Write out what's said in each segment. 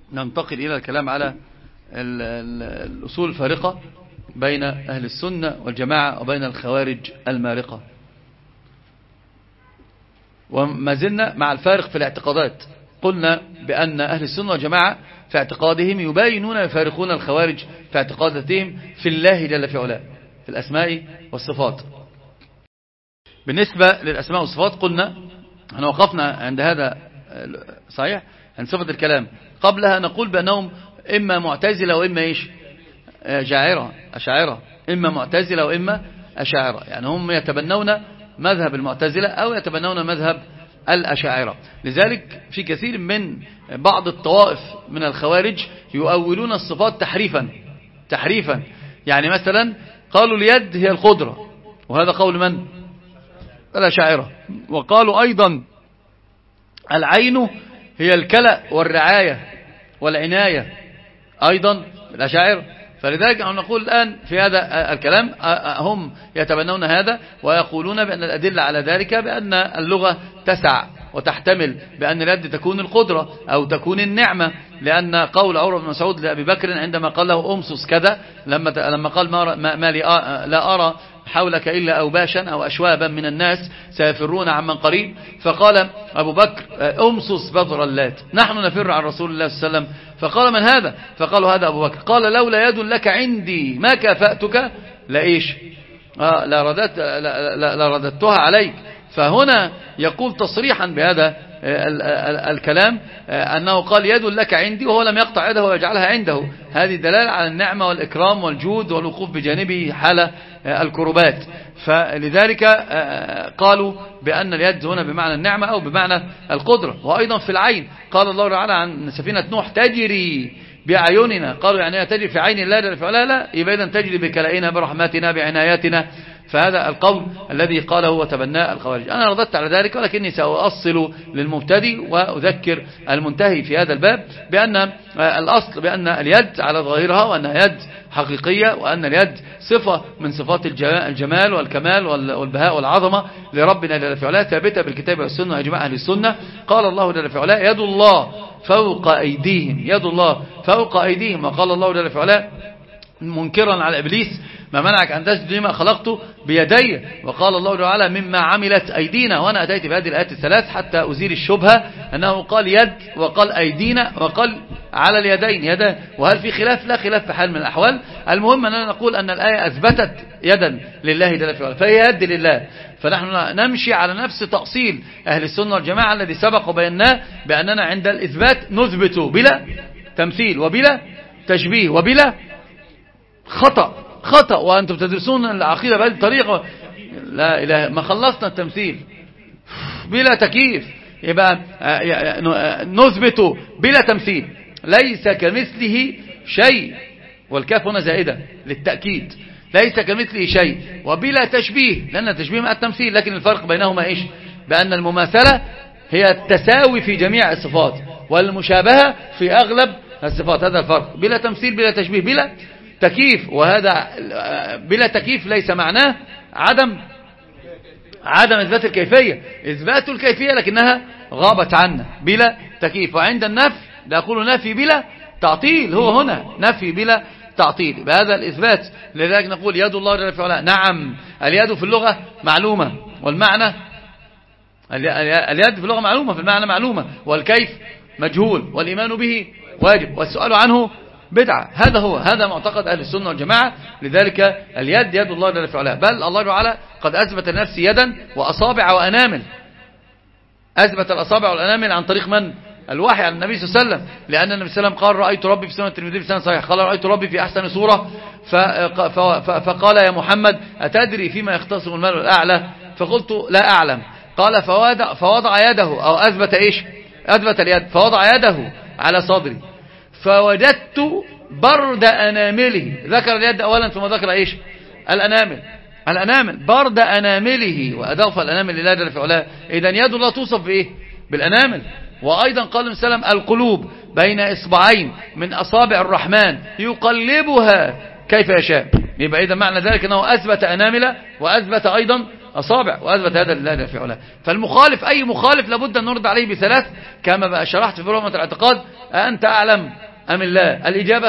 ننتقل إلى الكلام على الأصول الفارقة بين أهل السنة والجماعة وبين الخوارج المارقة. وما زلنا مع الفارق في الاعتقادات. قلنا بأن أهل السنة والجماعة في اعتقادهم يباينون يفارقون الخوارج في اعتقاداتهم في الله جل في علاه في الأسماء والصفات. بالنسبة للأسماء والصفات قلنا احنا وقفنا عند هذا صحيح عند صفة الكلام. قبلها نقول بأنهم إما معتزلة وإما إيش أشاعرة، إما معتزلة وإما أشاعرة، يعني هم يتبنون مذهب المعتزلة أو يتبنون مذهب الأشاعرة. لذلك في كثير من بعض الطوائف من الخوارج يؤولون الصفات تحريفا. يعني مثلا قالوا اليد هي القدرة، وهذا قول من؟ الأشاعرة. وقالوا أيضا العين هي الكلأ والرعاية والعناية، أيضا الأشاعرة. فلذلك نقول الآن في هذا الكلام هم يتبنون هذا ويقولون بأن الأدلة على ذلك بأن اللغة تسع وتحتمل بأن اليد تكون القدرة أو تكون النعمة، لأن قول عمر بن مسعود لأبي بكر عندما قال له أمسس كذا لما قال ما لي لا أرى حولك إلا أوباشا أو أشوابا من الناس سيفرون عمن قريب، فقال أبو بكر أمسس بذر اللات، نحن نفر عن رسول الله صلى الله عليه وسلم. فقال من هذا؟ فقالوا هذا أبو بكر. قال لولا يد لك عندي ما كافأتك لإيش لرددتها عليك. فهنا يقول تصريحا بهذا الكلام أنه قال يد لك عندي، وهو لم يقطع يده ويجعلها عنده. هذه دلالة على النعمة والإكرام والجود والوقوف بجانبه حال الكربات. فلذلك قالوا بأن اليد هنا بمعنى النعمة أو بمعنى القدرة. وأيضا في العين قال الله تعالى عن سفينة نوح تجري بأعيننا، قالوا يعني تجري في عين الله جل في علاه، لا يبقى إذن تجري بكلائنا برحمتنا بعناياتنا. فهذا القول الذي قاله وتبناه الخوارج. أنا رددت على ذلك، ولكني سأؤصل للمبتدئ وأذكر المنتهي في هذا الباب بأن الأصل بأن اليد على ظاهرها وأنها يد حقيقية، وأن اليد صفة من صفات الجمال والكمال والبهاء والعظمة لربنا جل في علاه، ثابتة بالكتاب والسنة وإجماع أهل السنة. قال الله جل في علاه يد الله فوق أيديهم، يد الله فوق أيديهم. وقال الله جل في علاه منكرا على إبليس ما منعك أن تسجد لما خلقته بيدي. وقال الله تعالى مما عملت أيدينا. وأنا أتيت بهذه الآيات الثلاث حتى أزيل الشبهة أنه قال يد وقال أيدينا وقال على اليدين يدا، وهل في خلاف؟ لا خلاف في حال من الأحوال. المهم أننا نقول أن الآية أثبتت يدا لله جل وعلا، فهي يد لله. فنحن نمشي على نفس تأصيل أهل السنة والجماعة الذي سبق وبيناه بأننا عند الإثبات نثبت بلا تمثيل وبلا تشبيه وبلا خطأ. وأنتم تدرسون العقيدة بهذه الطريقة، لا إله ما خلصنا التمثيل بلا تكييف. يبقى نثبت بلا تمثيل ليس كمثله شيء، والكاف هنا زائدة للتأكيد، ليس كمثله شيء، وبلا تشبيه لأن التشبيه مع التمثيل. لكن الفرق بينهما إيش؟ بأن المماثلة هي التساوي في جميع الصفات والمشابهة في أغلب الصفات. هذا الفرق، بلا تمثيل بلا تشبيه بلا تكييف. وهذا بلا تكييف ليس معناه عدم إثبات الكيفية، إثبات الكيفية لكنها غابت عنا بلا تكييف. وعند النفي نقول نفي بلا تعطيل، هو هنا نفي بلا تعطيل بهذا الإثبات. لذلك نقول يد الله جل وعلا. نعم اليد في اللغة معلومة، والمعنى اليد في اللغة معلومة، في المعنى معلومة، والكيف مجهول، والإيمان به واجب، والسؤال عنه بدعة. هذا معتقد أهل السنة والجماعة. لذلك اليد يد الله جل وعلا، بل الله تعالى قد أثبت لنفسه يدا وأصابع وأنامل. أثبت الأصابع والأنامل عن طريق من؟ الوحي على النبي صلى الله عليه وسلم، لأن النبي صلى الله عليه وسلم قال رأيت ربي في سنة الترمذي بسند صحيح، قال رأيت ربي في أحسن صورة. فقال يا محمد أتدري فيما يختصم المال الأعلى؟ فقلت لا أعلم. قال فوضع يده أو أثبت إيش؟ أثبت اليد، فوضع يده على صدري فوجدت برد أنامله. ذكر اليد أولا ثم ذكر إيش؟ الأنامل برد أنامله، وأضاف الأنامل لله جل في علاه. إذن يد الله توصف بإيه؟ بالأنامل. وأيضا قال النبي صلى الله عليه وسلم القلوب بين إصبعين من أصابع الرحمن يقلبها كيف يشاء. يبقى إذا معنى ذلك أنه أثبت أنامل وأثبت أيضا أصابع، وأثبت هذا لله جل في علاه. فالمخالف أي مخالف لابد أن نرد عليه بثلاث كما بقى شرحت في رحمة الاعتقاد. أنت أعلم أم الله؟ الإجابة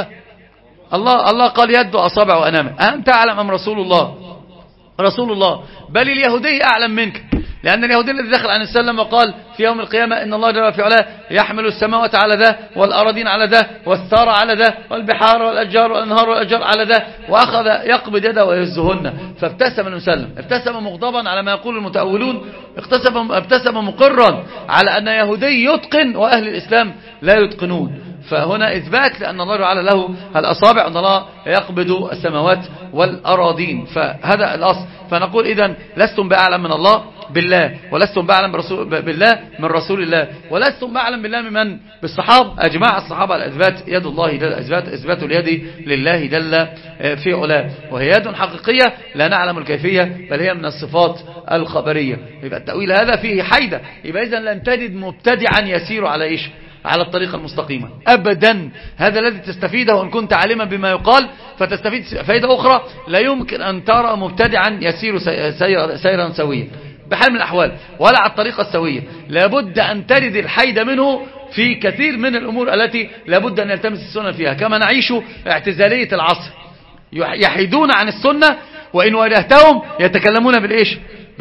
الله قال يد أصابع وأنامه. أنت أعلم أم رسول الله؟ رسول الله. بل اليهودي أعلم منك، لأن اليهودي الذي دخل عن السلام وقال في يوم القيامة إن الله جل في علاه يحمل السماوات على ذا والأراضين على ذا والثار على ذا والبحار والأشجار والأنهار والأشجار على ذا، وأخذ يقبض يده ويهزهن. فابتسم المسلم، ابتسم مغضبا على ما يقول المتأولون، ابتسم مقرا على أن يهودي يتقن وأهل الإسلام لا يتقنون. فهنا إثبات لأن الله تعالى له الأصابع، أن الله يقبض السماوات والأراضين. فهذا الأصل. فنقول إذن لستم بأعلم من الله بالله، ولستم بأعلم بالله من رسول الله، ولستم بأعلم بالله ممن بالصحابة. أجمع الصحابة على إثبات يد الله جل، إثبات اليد لله جل في علاه، وهي يد حقيقية لا نعلم الكيفية، بل هي من الصفات الخبرية. يبقى التأويل هذا فيه حيدة. يبقى إذن لن تجد مبتدعا يسير على إيش؟ على الطريقة المستقيمة أبدا. هذا الذي تستفيده وإن كنت عالما بما يقال، فتستفيد فائدة أخرى. لا يمكن أن ترى مبتدعا يسير سيرا سويا بحال من الأحوال، ولا على الطريقة السوية. لابد أن ترد الحيد منه في كثير من الأمور التي لابد أن يلتمس السنة فيها، كما نعيش اعتزالية العصر، يحيدون عن السنة، وإن واجهتهم يتكلمون بالإيش؟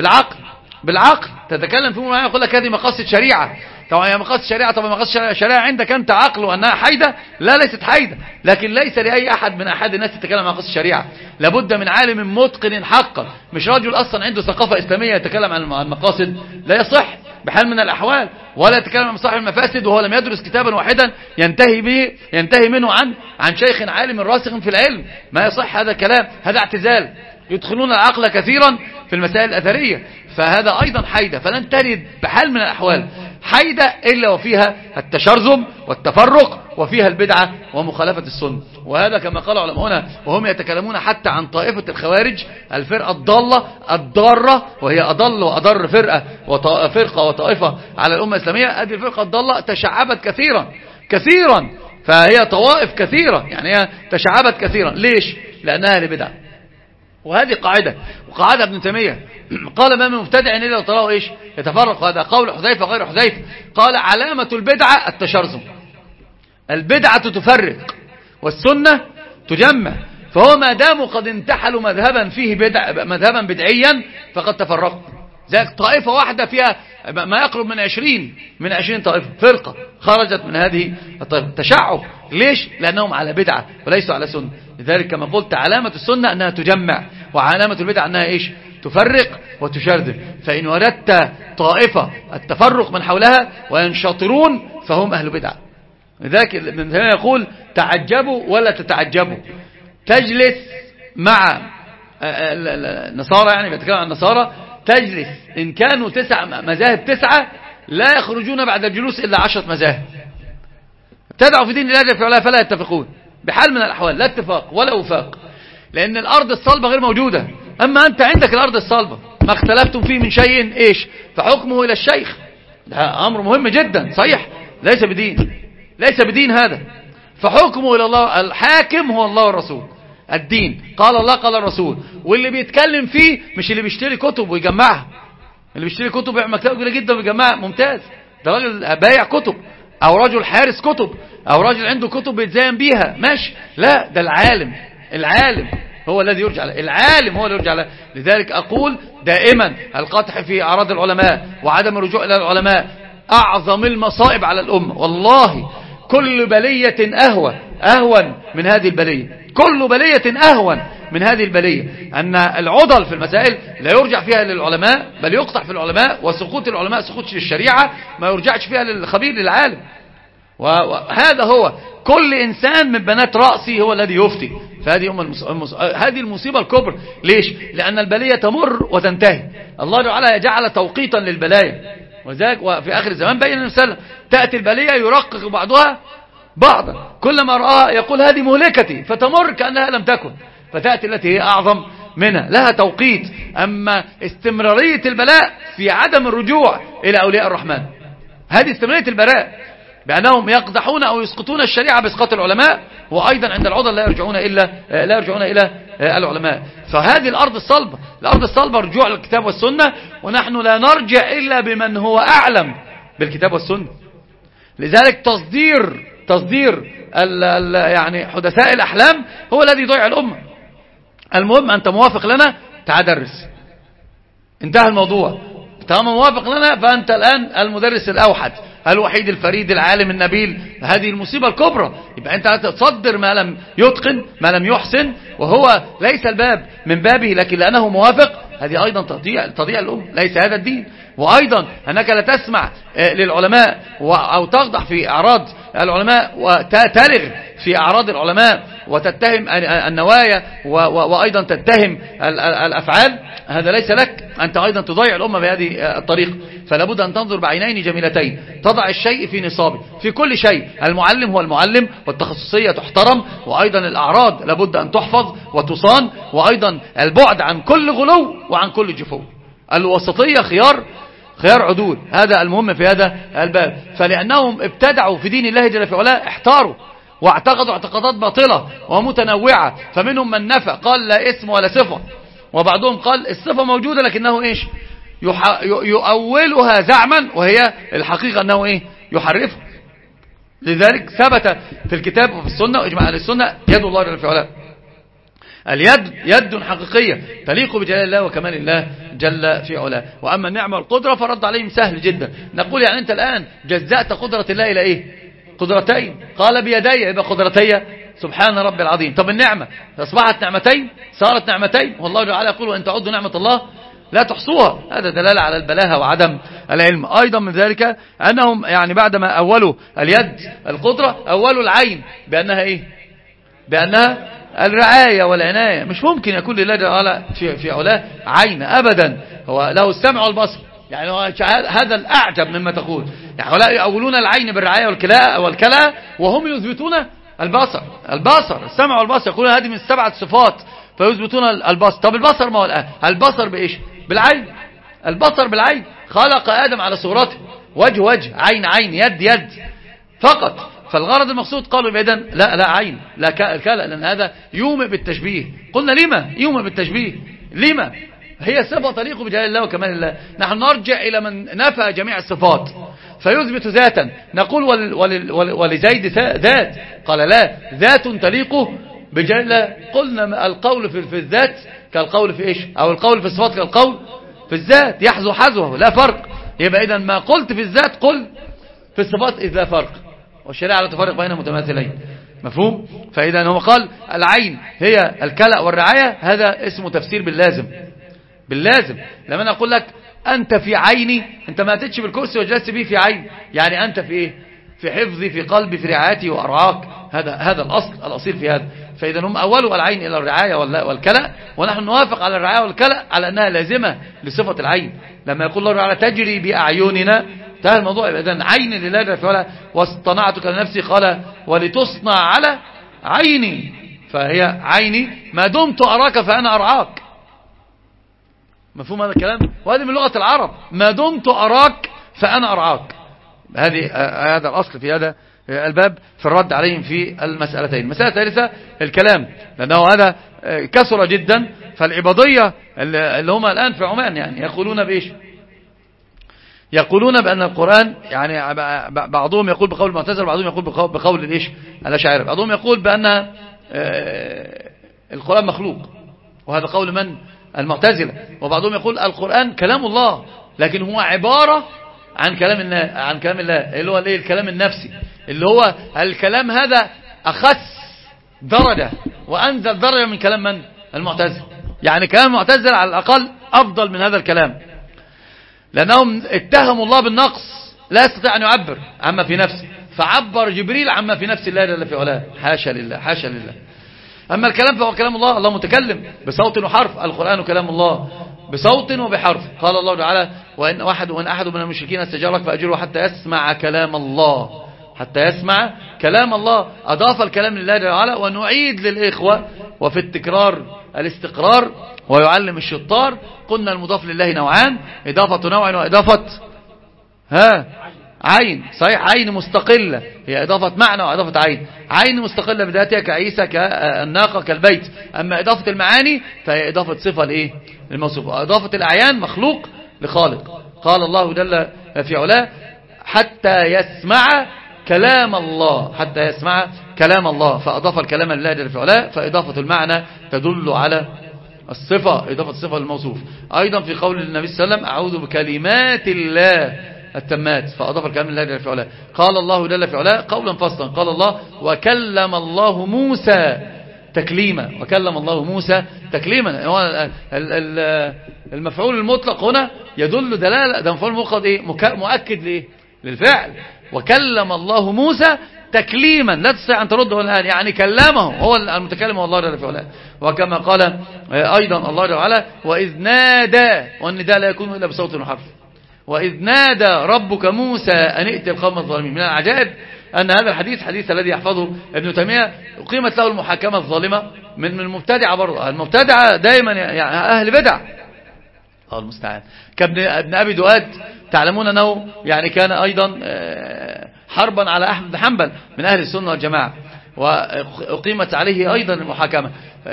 بالعقل. تتكلم في ما يقول لك هذه مقاصد شريعة. طبعا هي مقاصد شريعة، طبعا مقاصد شريعة عندك أنت عقل وأنها حيدة؟ لا، ليست حيدة. لكن ليس لأي أحد من أحد الناس تتكلم عن مقاصد الشريعة. لابد من عالم متقن حقا، مش رجل أصلا عنده ثقافة إسلامية يتكلم عن المقاصد، لا يصح بحال من الأحوال. ولا يتكلم عن مصالح المفاسد وهو لم يدرس كتابا واحدا ينتهي منه عن شيخ عالم راسخ في العلم. ما يصح هذا الكلام، هذا اعتزال. يدخلون العقل كثيرا في المسائل الأثرية، فهذا أيضا حيدة. فلن ترد بحال من الأحوال حيدة إلا وفيها التشرذم والتفرق، وفيها البدعة ومخالفة السنة. وهذا كما قال علماؤنا، وهم يتكلمون حتى عن طائفة الخوارج، الفرقة الضالة، وهي أضل وأضر فرقة وطائفة على الأمة الإسلامية. هذه الفرقة الضالة تشعبت كثيرا، فهي طوائف كثيرة، يعني هي تشعبت كثيرا. ليش؟ لأنها لبدعة. وهذه قاعدة، وقاعدة ابن تيمية قال ما من مبتدع إلا تراه إيش؟ يتفرق. هذا قول حذيفة غير حذيفة. قال علامة البدعة التشرذم. البدعة تفرق والسنة تجمع. فهو ما داموا قد انتحلوا مذهبا بدعيا فقد تفرقوا. ذلك طائفة واحدة فيها ما يقرب من 20 طائفة، فرقة خرجت من هذه الطائفة. تشعب. ليش؟ لأنهم على بدعة وليسوا على سنة. لذلك كما قلت علامة السنة أنها تجمع، وعلامة البدعة أنها إيش؟ تفرق وتشرذم. فإن وردت طائفة التفرق من حولها وينشطرون فهم أهل بدعة. لذلك ابن تيمية يقول تعجبوا ولا تتعجبوا. تجلس مع النصارى، يعني بيتكلم عن النصارى، تجلس إن كانوا 9 مذاهب 9 لا يخرجون بعد الجلوس إلا 10 مذاهب. ابتدعوا في دين الله جل وعلا فلا يتفقون بحال من الأحوال، لا اتفاق ولا وفاق، لأن الأرض الصلبة غير موجودة. أما أنت عندك الأرض الصلبة، ما اختلفتم فيه من شيء إيش؟ فحكمه إلى الشيخ. ده أمر مهم جدا، صحيح، ليس بدين هذا. فحكمه إلى الله، الحاكم هو الله والرسول. الدين قال الله قال الرسول. واللي بيتكلم فيه مش اللي بيشتري كتب ويجمعها. اللي بيشتري كتب بيعمل مكتبة كبيرة جدا ويجمعها، ممتاز، ده راجل بايع كتب، أو رجل حارس كتب، أو راجل عنده كتب بيتزين بيها، ماشي. لا، ده العالم هو الذي يرجع له، العالم هو الذي يرجع له. لذلك أقول دائما القطع في أعراض العلماء وعدم الرجوع إلى العلماء أعظم المصائب على الأمة. والله كل بلية أهون من هذه البلية، كل بلية أهون من هذه البلية. أن العضل في المسائل لا يرجع فيها للعلماء، بل يقطع في العلماء، وسقوط العلماء سقوط للشريعة، ما يرجعش فيها للخبير للعالم. وهذا هو كل إنسان من بنات رأسي هو الذي يفتي. فهذه هذه المصيبة الكبرى. ليش؟ لأن البلية تمر وتنتهي. الله تعالى جعل توقيتا للبلايا، وذلك وفي آخر الزمان بين النبي تأتي البلية يرقق بعضها بعضا، كلما رآها يقول هذه مهلكتي، فتمر كأنها لم تكن، فتأتي التي هي أعظم منها، لها توقيت. أما استمرارية البلاء في عدم الرجوع إلى أولياء الرحمن، هذه استمرارية البلاء، بأنهم يقدحون أو يسقطون الشريعة بإسقاط العلماء، وأيضا عند العضل لا يرجعون إلى العلماء. فهذه الأرض الصلبة رجوع للكتاب والسنة، ونحن لا نرجع إلا بمن هو أعلم بالكتاب والسنة. لذلك تصدير يعني حدثاء الأحلام هو الذي يضيع الأمة. المهم أنت موافق لنا، تعال درس، انتهى الموضوع. طالما موافق لنا فأنت الآن المدرس الأوحد الوحيد الفريد العالم النبيل. هذه المصيبة الكبرى. يبقى أنت تصدر ما لم يتقن، ما لم يحسن، وهو ليس الباب من بابه، لكن لأنه موافق، هذه أيضا تضيع الأمة. ليس هذا الدين. وأيضا أنك لا تسمع للعلماء أو تخضع في أعراض العلماء وتلغ في أعراض العلماء وتتهم النوايا وأيضا تتهم الأفعال، هذا ليس لك. أنت أيضا تضيع الأمة بهذه الطريقة. فلا بد أن تنظر بعينين جميلتين، تضع الشيء في نصابه في كل شيء. المعلم هو المعلم، والتخصصية تحترم، وأيضا الأعراض لابد أن تحفظ وتصان، وأيضا البعد عن كل غلو وعن كل جفو. الوسطية خيار عدول. هذا المهم في هذا الباب. فلأنهم ابتدعوا في دين الله جل في علاه، احتاروا واعتقدوا اعتقادات باطلة ومتنوعة. فمنهم من نفى قال لا اسم ولا صفة، وبعضهم قال الصفة موجودة لكنه ايش يؤولها زعما، وهي الحقيقة انه يحرفها. لذلك ثبت في الكتاب وفي السنة واجماع اهل السنة يد الله جل في علاه. اليد يد حقيقية تليق بجلال الله وكمال الله جل في علاه. وأما النعمة والقدرة فرد عليهم سهل جدا. نقول يعني أنت الآن جزأت قدرة الله إلى قدرتين. قال بيدي، يبقى قدرتي سبحان ربي العظيم. طب النعمة أصبحت نعمتين، صارت نعمتين. والله تعالى يقول وإن تعدوا نعمة الله لا تحصوها. هذا دلالة على البلاهة وعدم العلم. أيضا من ذلك أنهم يعني بعدما أولوا اليد القدرة أولوا العين بأنها بأنها الرعاية والعناية. مش ممكن يكون لله تعالى في علاه عين أبدا. هو له السمع والبصر، يعني هذا الأعجب مما تقول. يعني هؤلاء يأولون العين بالرعاية والكلاء وهم يثبتون البصر السمع والبصر. يقولون هذه من 7 صفات فيثبتون البصر. طب البصر ما هو الآن؟ البصر بإيش؟ بالعين. البصر بالعين. خلق آدم على صورته، وجه عين يد فقط. فالغرض المقصود قالوا بإذن لا عين لا كلا، لأن هذا يومئ بالتشبيه. قلنا لما يومئ بالتشبيه؟ لما هي صفة تليق بجلال الله وكمال الله. نحن نرجع إلى من نفى جميع الصفات فيثبت ذاتا. نقول ولزيد ذات، قال لا ذات تليق بجلال الله. قلنا القول في الذات كالقول في إيش؟ أو القول في الصفات كالقول في الذات، يحذو حذوه لا فرق. يبقى إذن ما قلت في الذات قل في الصفات إذ لا فرق، والشريعة لا تفرق بين متماثلين. مفهوم؟ فإذا هو قال العين هي الكلأ والرعاية، هذا اسمه تفسير باللازم. لما أنا أقول لك أنت في عيني، أنت ما أتتش بالكرسي وجلست به في عين، يعني أنت في في حفظي، في قلبي، في رعايتي وأرعاك. هذا الأصيل في هذا. فإذا هم أولوا العين إلى الرعاية والكلأ، ونحن نوافق على الرعاية والكلأ على أنها لازمة لصفة العين. لما يقول الله تعالى تجري بأعيننا، انتهى الموضوع. إذن عين لله جل في علاه. واصطنعتك لنفسي، قال ولتصنع على عيني. فهي عيني ما دمت أراك فأنا أرعاك. مفهوم هذا الكلام؟ وهذه من لغة العرب، ما دمت أراك فأنا أرعاك. هذا الأصل في هذا الباب في الرد عليهم في المسألتين. المسألة الثالثة الكلام، لأنه هذا كثر جدا. فالعبادية اللي هم الآن في عمان يعني يقولون بإيش؟ يقولون بأن القرآن، يعني بعضهم يقول بقول المعتزلة، بعضهم يقول بقول الإيش؟ الأشاعرة. بعضهم يقول بأن القرآن مخلوق، وهذا قول من؟ المعتزلة. وبعضهم يقول القرآن كلام الله، لكن هو عبارة عن كلام الله اللي هو الكلام النفسي، اللي هو الكلام هذا أخس درجة وأنزل درجة من كلام من؟ المعتزلة. يعني كلام المعتزلة على الأقل أفضل من هذا الكلام، لأنهم اتهموا الله بالنقص، لا يستطيع أن يعبر عما في نفسه، فعبر جبريل عما في نفس الله جل في علاه. حاشا لله. أما الكلام فهو كلام الله متكلم بصوت وحرف. القرآن كلام الله بصوت وبحرف. قال الله تعالى وإن أحد من المشركين استجارك فأجره حتى يسمع كلام الله. أضاف الكلام لله جل وعلا. ونعيد للإخوة وفي التكرار الاستقرار ويعلم الشطار. قلنا المضاف لله نوعان، إضافة نوع وإضافة عين صحيح، عين مستقلة، هي إضافة معنى وإضافة عين. عين مستقلة بذاتها كعيسى كالناقة كالبيت. أما إضافة المعاني فهي إضافة صفة لإيه؟ للموصوف. إضافة الأعيان مخلوق لخالق. قال الله جل في علاه حتى يسمع كلام الله، حتى يسمع كلام الله، فأضاف الكلام لله جل في علاه. فإضافة المعنى تدل على الصفة، إضافة الصفة للموصوف. أيضا في قول النبي صلى الله عليه وسلم أعوذ بكلمات الله التمات، فأضاف الكلام لله جل في علاه. قال الله جل في علاه قولا فصلا، قال الله وكلم الله موسى تكليما، وكلم الله موسى تكليما. هو المفعول المطلق هنا يدل دلالة، ده مفعول مطلق ايه؟ مؤكد ليه؟ للفعل. وكلم الله موسى تكليما، لا تستطيع أن ترده الآن، يعني كلمه، هو المتكلم هو الله جل في علاه. وكما قال أيضا الله جل وعلا وإذ نادى، والنداء لا يكون إلا بصوت وحرف. وإذ نادى ربك موسى أن ائت القوم الظالمين. من العجائب أن هذا الحديث الذي يحفظه ابن تيمية أقيمت له المحاكمة الظالمة من المبتدعة برضه. المبتدعة دائما يعني أهل بدع، الله المستعان، كابن أبي دؤاد. تعلمون أنه يعني كان أيضا حربا على أحمد بن حنبل من أهل السنة والجماعة، وأقيمت عليه أيضا المحاكمة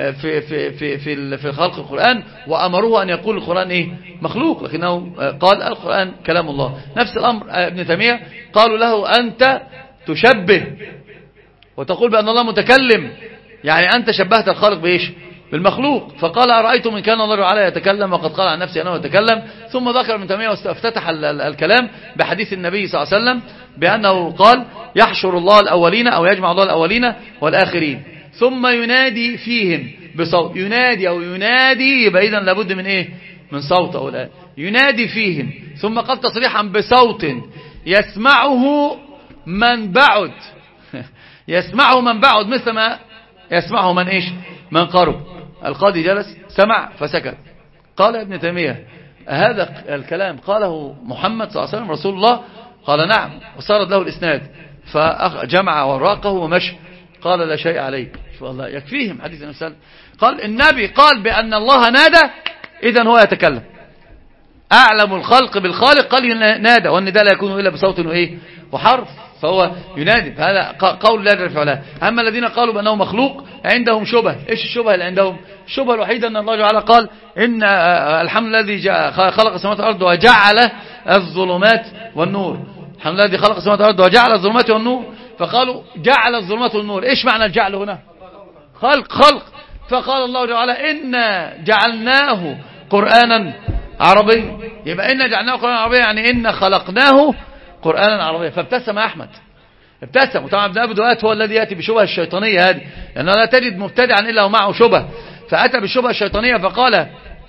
في خلق القرآن، وأمروه أن يقول القرآن إيه؟ مخلوق، لكنه قال القرآن كلام الله. نفس الأمر ابن تيمية قالوا له أنت تشبه وتقول بأن الله متكلم، يعني أنت شبهت الخالق بإيش؟ بالمخلوق. فقال أرأيتم إن كان الله تعالى يتكلم وقد قال عن نفسه أنه يتكلم. ثم ذكر ابن تيمية وافتتح الكلام بحديث النبي صلى الله عليه وسلم بأنه قال يحشر الله الأولين أو يجمع الله الأولين والآخرين ثم ينادي فيهم بصوت. ينادي أو ينادي يبقى إذن لابد من إيه؟ من صوت أو الآن. ينادي فيهم، ثم قال تصريحا بصوت يسمعه من بعد يسمعه من بعد مثل ما يسمعه من إيش؟ من قرب. القاضي جلس سمع فسكت. قال ابن تيمية هذا الكلام قاله محمد صلى الله عليه وسلم رسول الله؟ قال نعم، وصارت له الإسناد، فجمع وراقه ومشى. قال لا شيء عليك. والله يكفيهم حديث النبي صلى الله عليه وسلم. قال النبي قال بأن الله نادى، إذن هو يتكلم. أعلم الخلق بالخالق قال نادى، والنداء لا يكون إلا بصوت وإيه؟ وحرف، فهو ينادي. هذا قول لا يرفع له. أما الذين قالوا بأنه مخلوق عندهم شبه. إيش الشبه اللي عندهم؟ الشبه الوحيدة أن الله تعالى قال إن الحمد الذي خلق السماوات والأرض وجعل الظلمات والنور. الحمد الذي خلق السماوات والأرض وجعل الظلمات والنور. فقالوا جعل الظلمات والنور. إيش معنى الجعل هنا؟ خلق. فقال الله تعالى إنا جعلناه قرآنا عربيا. يبقى إنا جعلناه قرآنا عربيا يعني إنا خلقناه قرآنا عربيا. فابتسم أحمد، ابتسم. وطبعا ابن أبي دؤاد هو الذي يأتي بشبه الشيطانية هذه، لأنه لا تجد مبتدعا إلا ومعه شبه. فأتى بالشبه الشيطانية فقال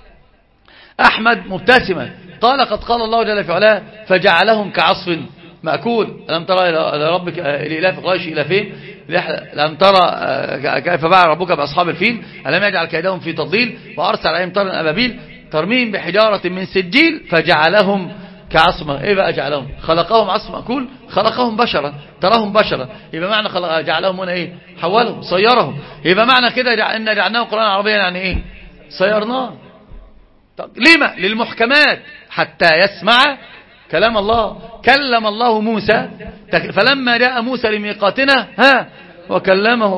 أحمد مبتسما قال قد قال الله جل في علاه فجعلهم كعصف مأكول. ألم ترى إلى ربك الإله في قريش إلى فين؟ لم ترى كيف فعل ربك بأصحاب الفيل ألم يجعل كيدهم في تضليل وأرسل عليهم طيرا أبابيل ترميهم بحجارة من سجيل فجعلهم كعصف. ايه بقى جعلهم؟ خلقهم عصف مأكول، خلقهم بشرا، تراهم بشرا. يبقى معنى جعلهم هنا ايه؟ حولهم، صيرهم. يبقى معنى كده ان جعلناه قرآن عربيا يعني ايه؟ صيرناه. لما؟ للمحكمات حتى يسمع كلام الله. كلم الله موسى فلما جاء موسى لميقاتنا وكلمه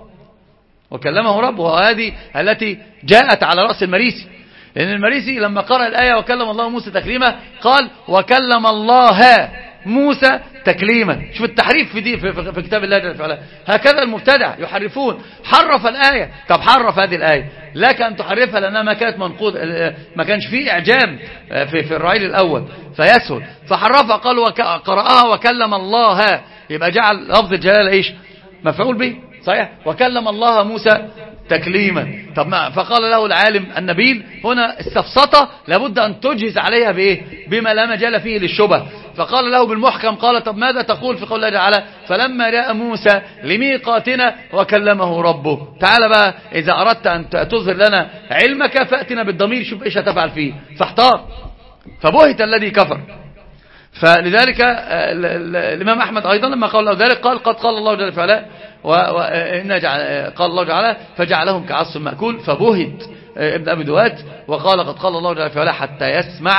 ربه. وهذه التي جاءت على رأس المريسي، لأن المريسي لما قرأ الآية وكلم الله موسى تكليما قال وكلم الله موسى تكليما. شوف التحريف في دي في كتاب الله جل وعلا. هكذا المبتدع يحرفون. حرف الآية. طب حرف هذه الآية لك أن تحرفها لأنها ما كانت منقوض، ما كانش فيه إعجام في الرعيل الأول فيسهل، فحرفها قال قرأها وكلم الله، يبقى جعل لفظ الجلالة إيش؟ مفعول به صحيح. وكلم الله موسى تكليما. طب ما فقال له العالم النبيل هنا السفسطة لابد أن تجهز عليها بإيه؟ بما لا مجال فيه للشبه. فقال له بالمحكم قال طب ماذا تقول في قول الله تعالى فلما جاء موسى لميقاتنا وكلمه ربه. تعال بقى إذا أردت أن تظهر لنا علمك فأتنا بالضمير، شوف إيش هتفعل فيه. فاحتار فبهت الذي كفر. فلذلك الإمام أحمد أيضا لما قال له ذلك قال قد قال الله جل وعلا قال الله تعالى فجعلهم كعصف مأكول. فبهت ابن أبي دؤاد وقال قد قال الله جل وعلا حتى يسمع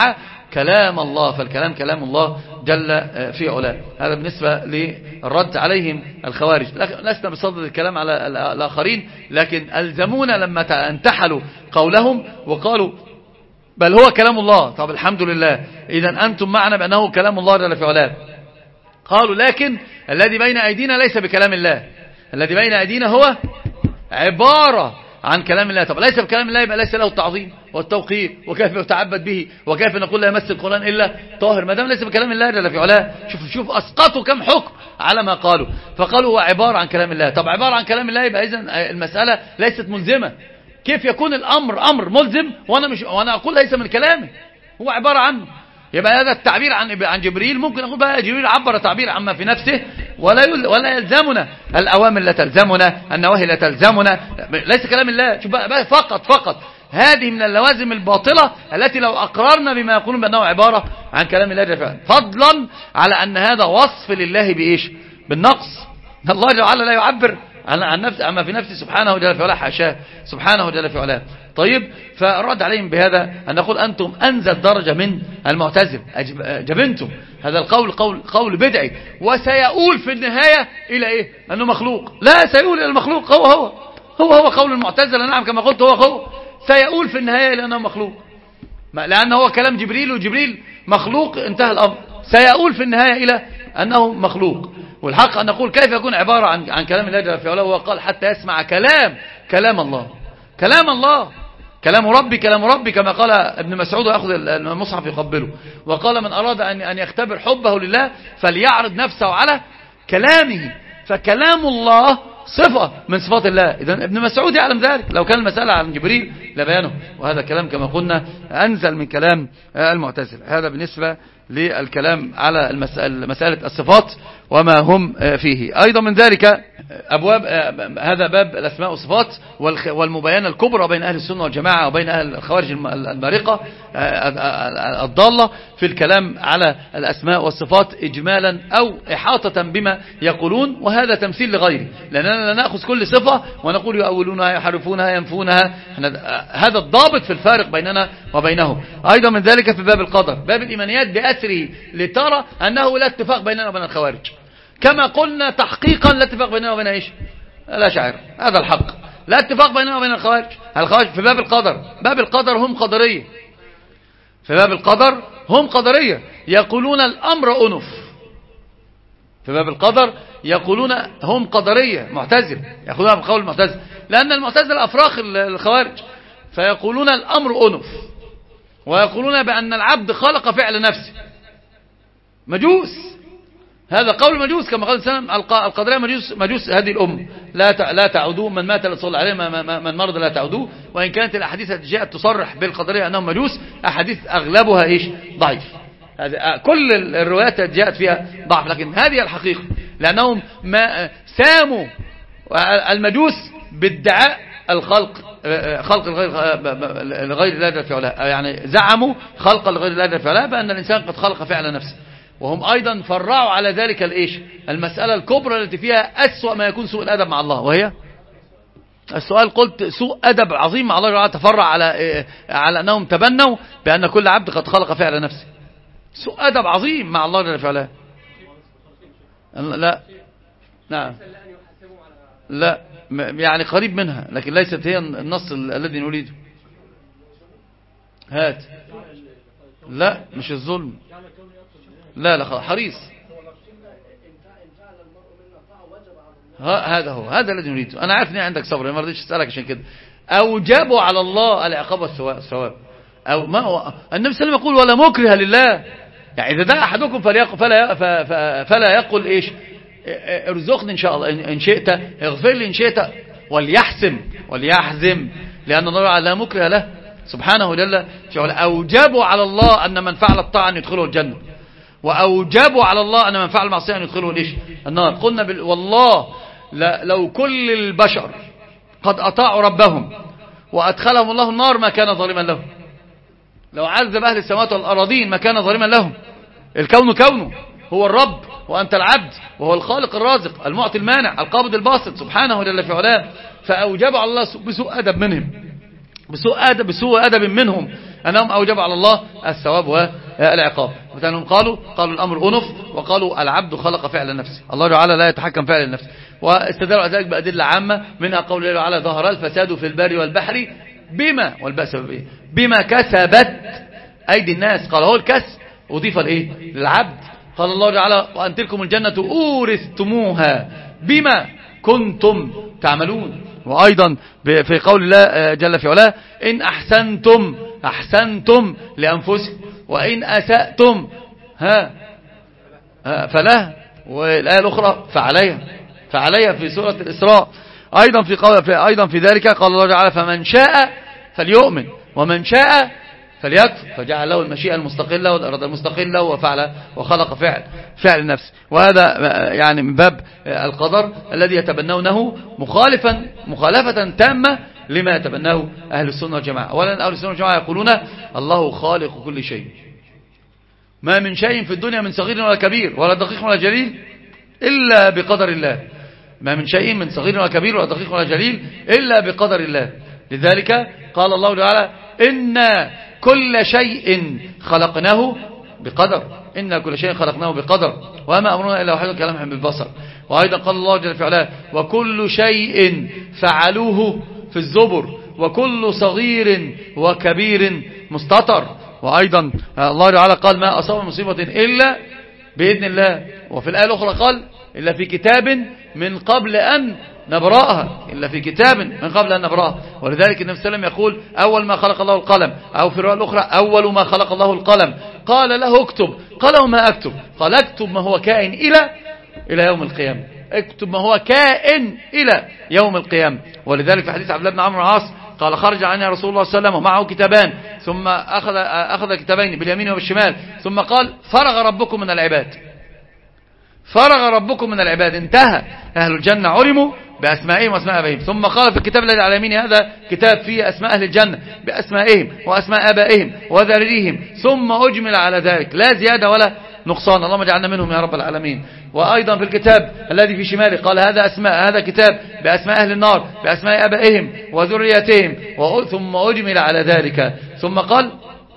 كلام الله، فالكلام كلام الله جل في علاه. هذا بالنسبة للرد عليهم الخوارج. لسنا بصدد الكلام على الآخرين، لكن ألزمونا لما انتحلوا قولهم وقالوا بل هو كلام الله. طب الحمد لله، إذا أنتم معنا بأنه كلام الله جل في علاه. قالوا لكن الذي بين أيدينا ليس بكلام الله، الذي بين أيدينا هو عبارة عن كلام الله. طب ليس بكلام الله، يبقى ليس له التعظيم والتوقير، وكيف يتعبد به، وكيف نقول لا يمس القرآن إلا طاهر ما دام ليس بكلام الله جل في علاه. شوف أسقطوا كم حكم على ما قالوا، فقالوا هو عبارة عن كلام الله. طب عبارة عن كلام الله، يبقى إذن المسألة ليست ملزمة. كيف يكون الأمر أمر ملزم وأنا أقول ليس من كلامه، هو عبارة عنه؟ يبقى هذا التعبير عن جبريل ممكن أقول بقى جبريل عبر تعبير عما في نفسه، ولا يلزمنا الأوامر لا تلزمنا، النواهي لا تلزمنا، ليس كلام الله. شوف بقى فقط هذه من اللوازم الباطلة التي لو أقررنا بما يقولون بأنه عبارة عن كلام الله جل، فضلا على أن هذا وصف لله بإيش؟ بالنقص. الله جل وعلا لا يعبر عن نفسه عما في نفسه سبحانه جل في علاه، حاشاه سبحانه جل في علاه. طيب، فالرد عليهم بهذا أن نقول أنتم أنزل درجة من المعتزل، جبنتم هذا القول قول بدعي، وسيؤول في النهاية إلى إيه؟ أنه مخلوق. لا، سيؤول إلى المخلوق. هو قول المعتزلة. نعم كما قلت، هو سيؤول في النهاية إلى أنه مخلوق، لأنه هو كلام جبريل، وجبريل مخلوق، انتهى الأمر. سيؤول في النهاية إلى أنه مخلوق. والحق أن نقول كيف يكون عبارة عن كلام الله جل في علاه؟ هو قال حتى يسمع كلام الله، كلام ربي كما قال ابن مسعود، ويأخذ المصحف يقبله، وقال من أراد أن يختبر حبه لله فليعرض نفسه على كلامه، فكلام الله صفة من صفات الله. إذن ابن مسعود يعلم ذلك، لو كان المسألة عن جبريل لبيانه. وهذا كلام كما قلنا أنزل من كلام المعتزلة. هذا بالنسبة للكلام على مسألة الصفات وما هم فيه. أيضا من ذلك أبواب، هذا باب الأسماء والصفات والمباينة الكبرى بين أهل السنة والجماعة وبين أهل الخوارج المارقة الضالة في الكلام على الأسماء والصفات إجمالا أو إحاطة بما يقولون، وهذا تمثيل لغيره، لأننا لا نأخذ كل صفة ونقول يؤولونها يحرفونها ينفونها. هذا الضابط في الفارق بيننا وبينهم. أيضا من ذلك في باب القدر، باب الإيمانيات بأسره، لترى أنه لا اتفاق بيننا وبين الخوارج، كما قلنا تحقيقا لا اتفاق بيننا وبين ايش؟ الأشاعرة. هذا الحق، لا اتفاق بيننا وبين الخوارج في باب القدر. باب القدر هم قدرية، في باب القدر هم قدرية، يقولون الأمر أنف. في باب القدر يقولون هم قدرية معتزل، يقولون بقول المعتزل، لأن المعتزل أفراخ الخوارج، فيقولون الأمر أنف، ويقولون بأن العبد خلق فعل نفسه. مجوس، هذا قول مجوس، كما قال السلام القدرية مجوس هذه الأمة. لا تعودوا، من مات لا تصلى عليه، من مرض لا تعودوه. وإن كانت الأحاديث التي جاءت تصرح بالقدرية أنهم مجوس أحاديث أغلبها إيش؟ ضعيف. كل الروايات التي جاءت فيها ضعف، لكن هذه الحقيقة، لأنهم ما ساموا المجوس بادعاء خلق لغير الله جل في علاه، يعني زعموا خلق لغير الله جل في علاه، بأن الإنسان قد خلق فعل نفسه. وهم أيضا فرعوا على ذلك الإيش؟ المسألة الكبرى التي فيها أسوأ ما يكون سوء الأدب مع الله، وهي السؤال. قلت سوء أدب عظيم مع الله، تفرع على أنهم تبنوا بأن كل عبد قد خلق فعل نفسه. سوء أدب عظيم مع الله جل في علاه. لا، نعم، لا، يعني قريب منها، لكن ليست هي النص الذي نريده. هات، لا مش الظلم، لا حريص. هذا هو، هذا الذي نريده. انا عارف ان عندك صبر، ما رضيتش اسالك عشان كده. اوجبوا على الله العقاب والثواب، او ما هو النبي صلى الله عليه وسلم يقول ولا مكره لله. يعني اذا دعا احدكم فلا يقل ايش؟ ارزقني ان شاء الله ان شئت، اغفر لي ان شئت، وليحزم، لان الله لا مكره له سبحانه جل وعلا. اوجبوا على الله ان من فعل الطاعه ان يدخله الجنه، وأوجبوا على الله أن من فعل معصية أن يدخله النار. قلنا والله لو كل البشر قد أطاعوا ربهم وأدخلهم الله النار ما كان ظالما لهم. لو عذب أهل السماوات والأراضين ما كان ظالما لهم. الكون كونه، هو الرب وأنت العبد، وهو الخالق الرازق المعطي المانع القابض الباسط سبحانه جل في علاه. فأوجبوا على الله بسوء أدب منهم، بسوء أدب منهم أنهم أوجبوا على الله الثواب العقاب. مثلا قالوا الأمر أنف، وقالوا العبد خلق فعل نفسه، الله تعالى لا يتحكم فعل النفس، واستدلوا على ذلك بأدلة عامة، منها قول الله تعالى ظهر الفساد في البر والبحر بما، والبأس بما كسبت أيدي الناس. قال هو الكسب أضيف لإيه؟ للعبد. قال الله تعالى وأن تلكم الجنة أورثتموها بما كنتم تعملون. وأيضا في قول الله جل في علاه إن أحسنتم لأنفسكم وإن أسأتم فله، والآية الأخرى فعليها في سورة الإسراء. أيضا في ذلك قال الله تعالى فمن شاء فليؤمن ومن شاء فليكفر، فجعل له المشيئة المستقلة والإرادة المستقلة وفعل وخلق فعل النفس. وهذا يعني من باب القدر الذي يتبنونه مخالفة تامة لما يتبناه أهل السنة والجماعة. أولا أهل السنة والجماعة يقولون الله خالق كل شيء، ما من شيء في الدنيا من صغير ولا كبير ولا دقيق ولا جليل إلا بقدر الله، ما من شيء من صغير ولا كبير ولا دقيق ولا جليل إلا بقدر الله. لذلك قال الله تعالى إن كل شيء خلقناه بقدر، إن كل شيء خلقناه بقدر وما أمرنا إلا واحد كلمح بالبصر. وأيضا قال الله جل في علاه وكل شيء فعلوه في الزبر وكل صغير وكبير مستطر. وأيضا الله تعالى قال ما أصاب مصيبة إلا بإذن الله. وفي الآية الأخرى قال إلا في كتاب من قبل أن نبرأها، إلا في كتاب من قبل أن نبرأها. ولذلك النبي صلى الله عليه وسلم يقول أول ما خلق الله القلم، أو في الرواية الأخرى أول ما خلق الله القلم قال له اكتب، قال وما أكتب؟ قال اكتب ما هو كائن إلى يوم القيامة، اكتب ما هو كائن إلى يوم القيامة. ولذلك في حديث عبد الله بن عمرو العاص قال خرج عنها رسول الله صلى الله عليه وسلم ومعه كتابان، ثم أخذ كتابين باليمين وبالشمال، ثم قال فرغ ربكم من العباد، فرغ ربكم من العباد، انتهى. أهل الجنة علموا بأسمائهم وأسماء أبائهم. ثم قال في الكتاب الذي على يمينه هذا كتاب فيه أسماء أهل الجنة بأسمائهم وأسماء آبائهم وذريهم، ثم أجمل على ذلك لا زيادة ولا نقصان، اللهم اجعلنا منهم يا رب العالمين. وأيضا في الكتاب الذي في شماله قال هذا كتاب بأسماء أهل النار بأسماء آبائهم وذريتهم، ثم أجمل على ذلك. ثم قال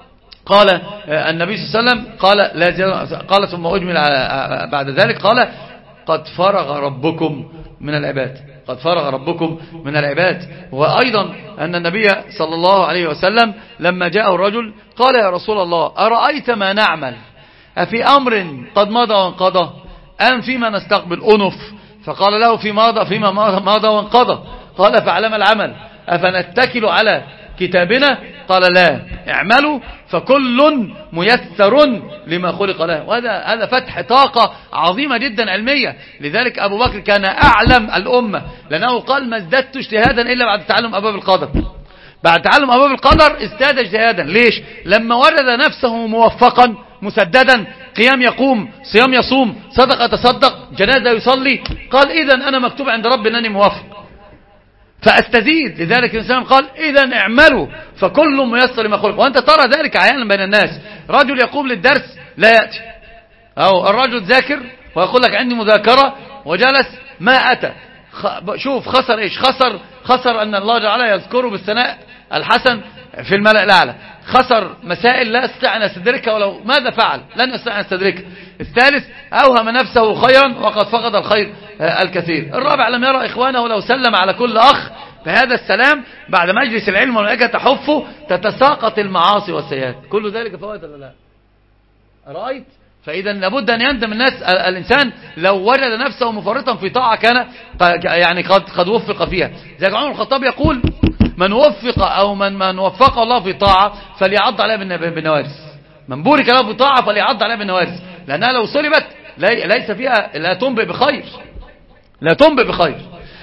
النبي صلى الله عليه وسلم قال ثم أجمل بعد ذلك قال قد فرغ ربكم من العباد، قد فرغ ربكم من العباد. وأيضا أن النبي صلى الله عليه وسلم لما جاءه الرجل قال يا رسول الله أرأيت ما نعمل أفي أمر قد مضى وانقضى أم فيما نستقبل أنف؟ فقال له فيما مضى وانقضى. قال فعلم العمل أفنتكل على كتابنا؟ قال لا، اعملوا فكل ميسر لما خلق له. وهذا فتح طاقة عظيمة جدا علمية. لذلك أبو بكر كان أعلم الأمة، لأنه قال ما ازددت اجتهادا إلا بعد تعلم أبواب القدر. بعد تعلم أبواب القدر ازداد اجتهادا. ليش؟ لما وجد نفسه موفقا مسددا، قيام يقوم، صيام يصوم، صدقة يتصدق، جنازة يصلي، قال إذن أنا مكتوب عند ربي أنني موفق فأستزيد. لذلك الإنسان قال إذن اعملوا فكل ميسر لما خلق. وأنت ترى ذلك عيانا بين الناس، رجل يقوم للدرس لا يأتي، أو الرجل ذاكر ويقول لك عندي مذاكرة وجلس ما أتى. شوف خسر إيش؟ خسر أن الله تعالى يذكره بالثناء الحسن في الملأ الأعلى، خسر مسائل لا يستطيع أن يستدركها ولو ماذا فعل لن يستطيع أن يستدركها. الثالث أوهم نفسه خيرا وقد فقد الخير الكثير. الرابع لم يرى إخوانه لو سلم على كل أخ بهذا السلام بعد مجلس العلم والملائكة تحفه تتساقط المعاصي والسيئات. كل ذلك فوائد ولا لا؟ رأيت؟ فإذا لابد أن يندم الإنسان لو وجد نفسه مفرطا في طاعة كان يعني قد وفق فيها. زي عمر الخطاب يقول من وفق أو من وفق الله في طاعة فليعض عليها بالنوارس، من بورك له في طاعة فليعض عليها بالنوارس، لأنها لو سلبت ليس فيها لا تنبئ بخير، لا تنبئ بخير.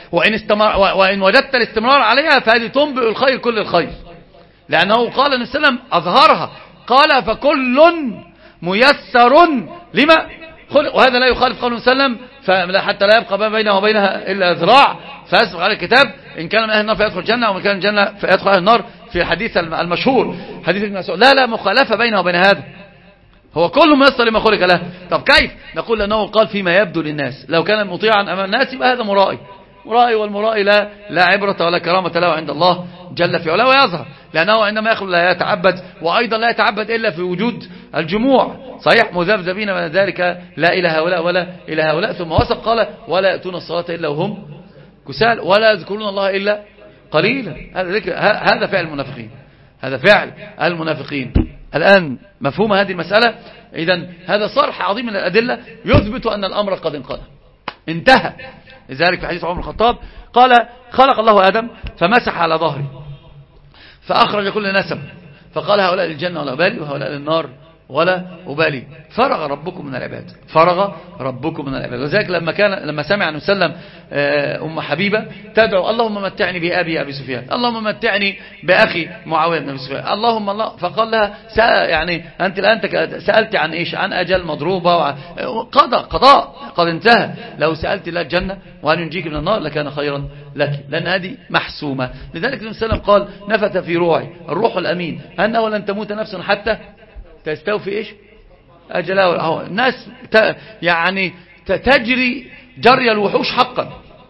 وإن وجدت الاستمرار عليها فهذه تنبئ الخير كل الخير، لأنه قال النبي صلى الله عليه وسلم أظهرها، قال فكل ميسر لما خلق. وهذا لا يخالف قوله صلى الله عليه وسلم حتى لا يبقى ما بينه وبينها إلا ذراع فيسبق على الكتاب إن كان من أهل النار فيدخل الجنة ومن كان الجنة فيدخل أهل النار، في الحديث المشهور حديث ابن مسعود. لا مخالفة بينه وبين هذا، هو كل ميسر لما خلق له. طب كيف؟ نقول لأنه قال فيما يبدو للناس، لو كان مطيعا أمام الناس يبقى هذا مرائي، والمرائي لا عبرة ولا كرامة له عند الله جل في علاه ويظهر، لأنه عندما يخلو لا يتعبد، وأيضا لا يتعبد إلا في وجود الجموع صحيح مذبذبين من ذلك لا إلى هؤلاء ولا إلى هؤلاء. ثم وصف قال ولا يأتون الصلاة إلا وهم كسال ولا يذكرون الله إلا قليلا. هذا فعل المنافقين، هذا فعل المنافقين. الآن مفهوم هذه المسألة. إذن هذا صرح عظيم من الأدلة يثبت أن الأمر قد انتهى. لذلك في حديث عمر بن الخطاب قال خلق الله آدم فمسح على ظهره فأخرج كل نسب فقال هؤلاء للجنة ولا أبالي وهؤلاء للنار ولا أبالي. فرغ ربكم من العباد، فرغ ربكم من العباد. وذلك لما سمع أنه سلم أم حبيبة تدعو اللهم متعني بأبي أبي سفيان، اللهم متعني بأخي معاوية بن أبي سفيان، اللهم الله. فقال لها يعني أنت الآن سألت عن إيش؟ عن أجل مضروبة قضاء قد انتهى. لو سألت الله الجنة وأن ينجيك من النار لكان خيرا لك، لأن هذه محسومة. لذلك النبي صلى الله عليه وسلم قال نفث في روعي الروح الأمين أنه لن تموت نفس حتى تستوفي إيش أجلها. الناس يعني تجري جري الوحوش حقا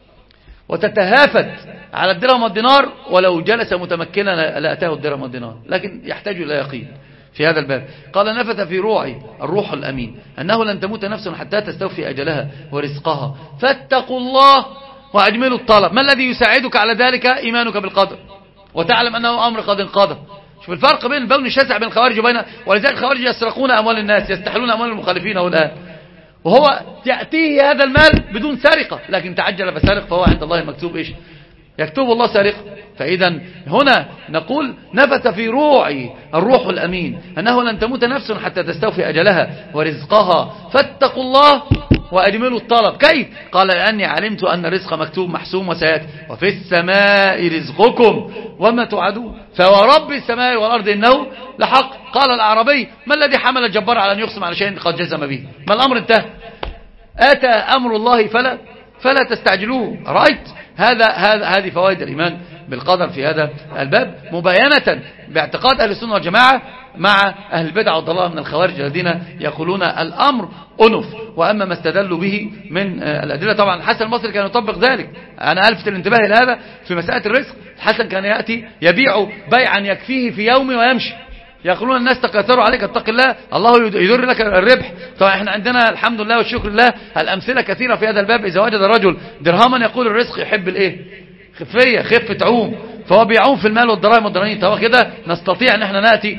وتتهافت على الدرهم والدينار، ولو جلس متمكنا لأتاه الدرهم والدينار، لكن يحتاج إلى يقين في هذا الباب. قال نفث في روعي الروح الأمين أنه لن تموت نفس حتى تستوفي أجلها ورزقها فاتقوا الله وأجملوا الطلب. ما الذي يساعدك على ذلك؟ إيمانك بالقدر وتعلم أنه أمر قد انقضى. شوف الفرق بين البون الشاسع بين الخوارج وبين، ولذلك الخوارج يسرقون أموال الناس، يستحلون أموال المخالفين الآن، وهو يأتيه هذا المال بدون سرقة، لكن تعجل فسرق فهو عند الله مكتوب إيش؟ يكتب الله سارق. فإذا هنا نقول نفث في روعي الروح الأمين أنه لن تموت نفس حتى تستوفي أجلها ورزقها فاتقوا الله وأجملوا الطلب. كيف؟ قال لأني علمت أن الرزق مكتوب محسوم وسيأتي وفي السماء رزقكم وما توعدون فورب السماء والأرض إنه لحق. قال الأعرابي ما الذي حمل الجبار على أن يقسم على شيء قد جزم به؟ ما الأمر انتهى، آتى أمر الله فلا تستعجلوه. رأيت هذه فوائد الإيمان بالقدر في هذا الباب مبينة باعتقاد أهل السنة والجماعة مع أهل البدع والضلال من الخوارج الذين يقولون الأمر أنف. وأما ما استدلوا به من الأدلة، طبعا الحسن البصري كان يطبق ذلك. أنا ألفت الانتباه إلى هذا في مسألة الرزق. الحسن كان يأتي يبيع بيعا يكفيه في يوم ويمشي. يقولون الناس تكاثروا عليك اتق الله الله يدر لك الربح. طبعا احنا عندنا الحمد لله والشكر لله الأمثلة كثيرة في هذا الباب. إذا وجد الرجل درهما يقول الرزق يحب الايه؟ خفية، خفة عوم، فهو بيعوم في المال والدراهم والدرانين. طبعا كده نستطيع ان احنا نأتي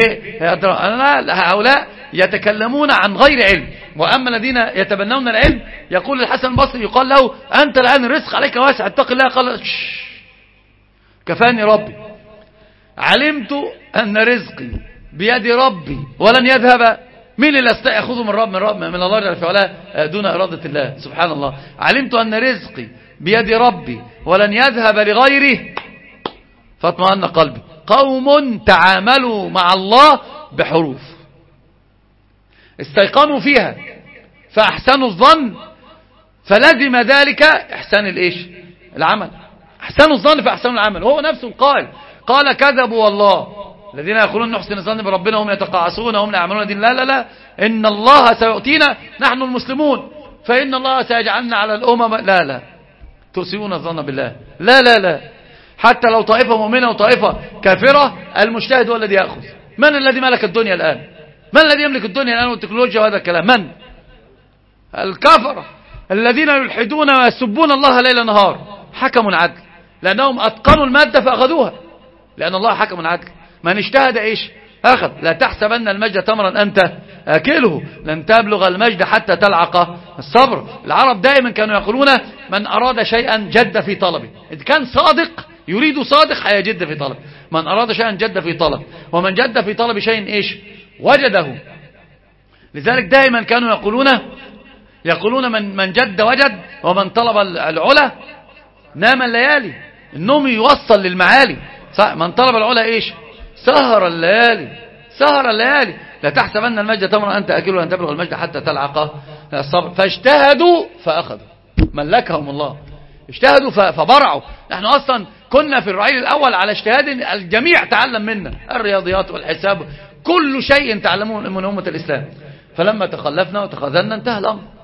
هؤلاء يتكلمون عن غير علم. وأما الذين يتبنون العلم يقول الحسن البصري يقال له أنت الآن الرزق عليك واسع اتق الله. قال كفاني ربي، علمت أن رزقي بيد ربي ولن يذهب. مين اللي يستطيع يأخذه من الله جل وعلا دون إرادة الله؟ سبحان الله. علمت أن رزقي بيد ربي ولن يذهب لغيره فاطمأن قلبي. قوم تعاملوا مع الله بحروف استيقنوا فيها فأحسنوا الظن فلزم ذلك إحسان الإيش؟ العمل. أحسنوا الظن فأحسنوا العمل. هو نفسه القائل قال كذبوا والله الذين يقولون نحسن الظن بربنا هم يتقاعسون وهم لا يعملون دين. لا إن الله سيؤتينا نحن المسلمون فإن الله سيجعلنا على الأمم. لا تؤسئون الظن بالله. لا حتى لو طائفة مؤمنة وطائفة كافرة المجتهد هو الذي يأخذ. من الذي ملك الدنيا الآن؟ من الذي يملك الدنيا الآن والتكنولوجيا وهذا الكلام؟ من؟ الكفرة الذين يلحدون ويسبون الله ليل نهار. حكم عدل لأنهم أتقنوا المادة فأخذوها، لأن الله حكم عدل. من اجتهد إيش؟ أخذ. لا تحسبن المجد تمرا أنت آكله، لن تبلغ المجد حتى تلعق الصبر. العرب دائما كانوا يقولون من أراد شيئا جد في طلبه. إذا كان صادق يريد صادق هيجد في طلب. من أراد شيئا جد في طلب، ومن جد في طلب شيء إيش؟ وجده. لذلك دائما كانوا يقولون من جد وجد، ومن طلب العلا نام الليالي. النوم يوصل للمعالي. من طلب العلا إيش؟ سهر الليالي. لا تحسبن المجد تمرا أنت أكله، لن تبلغ المجد حتى تلعق الصبر. فاجتهدوا فأخذوا، ملكهم الله. اجتهدوا فبرعوا. نحن أصلا كنا في الرعيل الأول على اجتهاد الجميع تعلم منا، الرياضيات والحساب كل شيء تعلمون من أمة الإسلام. فلما تخلفنا وتخاذلنا انتهى